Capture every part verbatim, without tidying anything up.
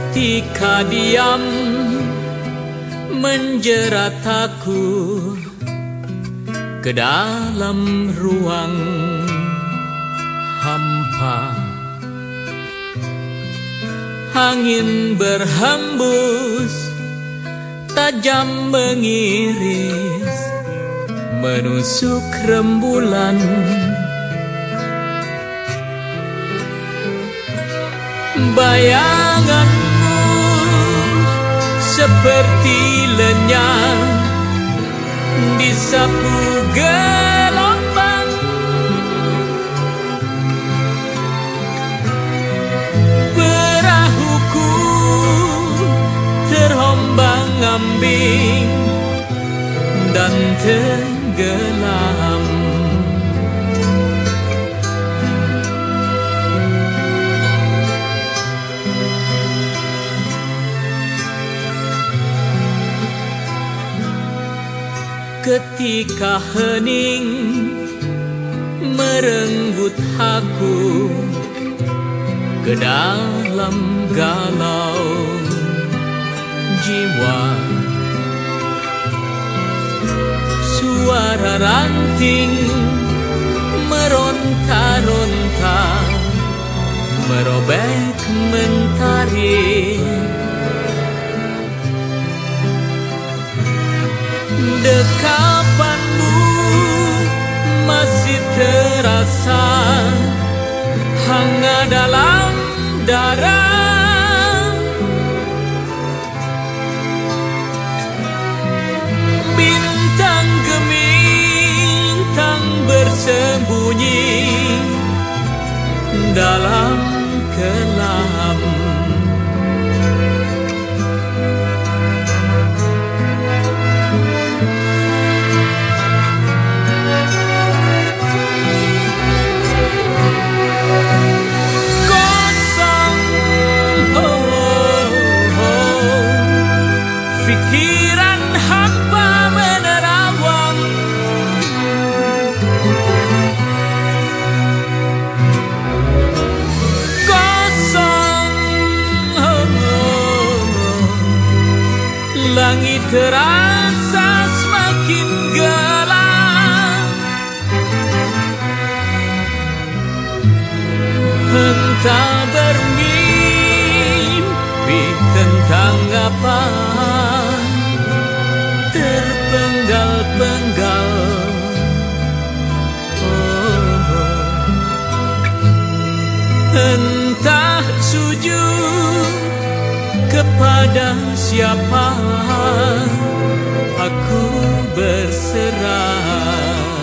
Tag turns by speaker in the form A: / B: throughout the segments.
A: ketika diam menjerat aku ke dalam ruang hampa. Angin berhembus tajam mengiris menusuk rembulan. Bayanganmu seperti lenyap disapu gelombang. Perahuku terombang-ambing dan tenggelam. Ketika hening merenggut aku ke dalam galau jiwa, suara ranting meronta-ronta merobek mentari. Dekapanmu masih terasa hangat dalam darah. Bintang gemintang bersembunyi dalam kelam. Pikiran hampa menerawang, kosong. Oh, oh. Langit terasa semakin gelap. Entah bermimpi tentang apa, terpenggal-penggal. Oh, entah sujud kepada siapa, aku berserah.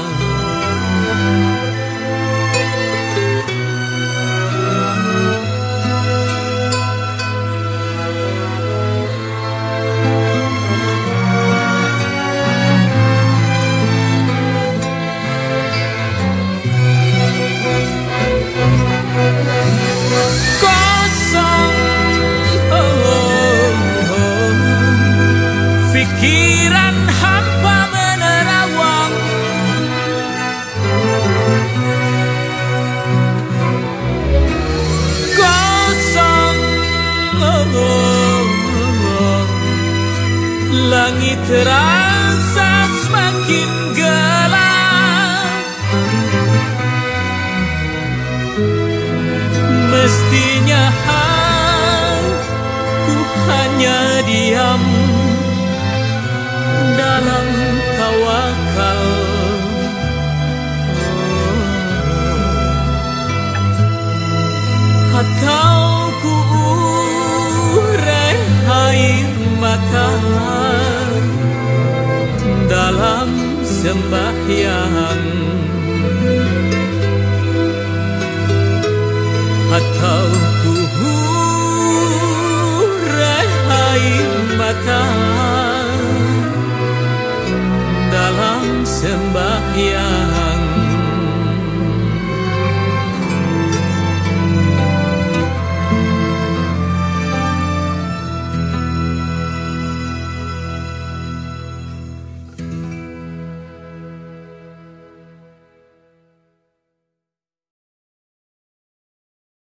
A: Pikiran hampa menerawang, kosong. Oh, oh, oh. Langit terasa semakin gelap. Mestinya aku hanya diam dalam tawakal. Oh, atau ku urai air mata dalam sembahyang, atau ku urai air mata dalam sembahyang.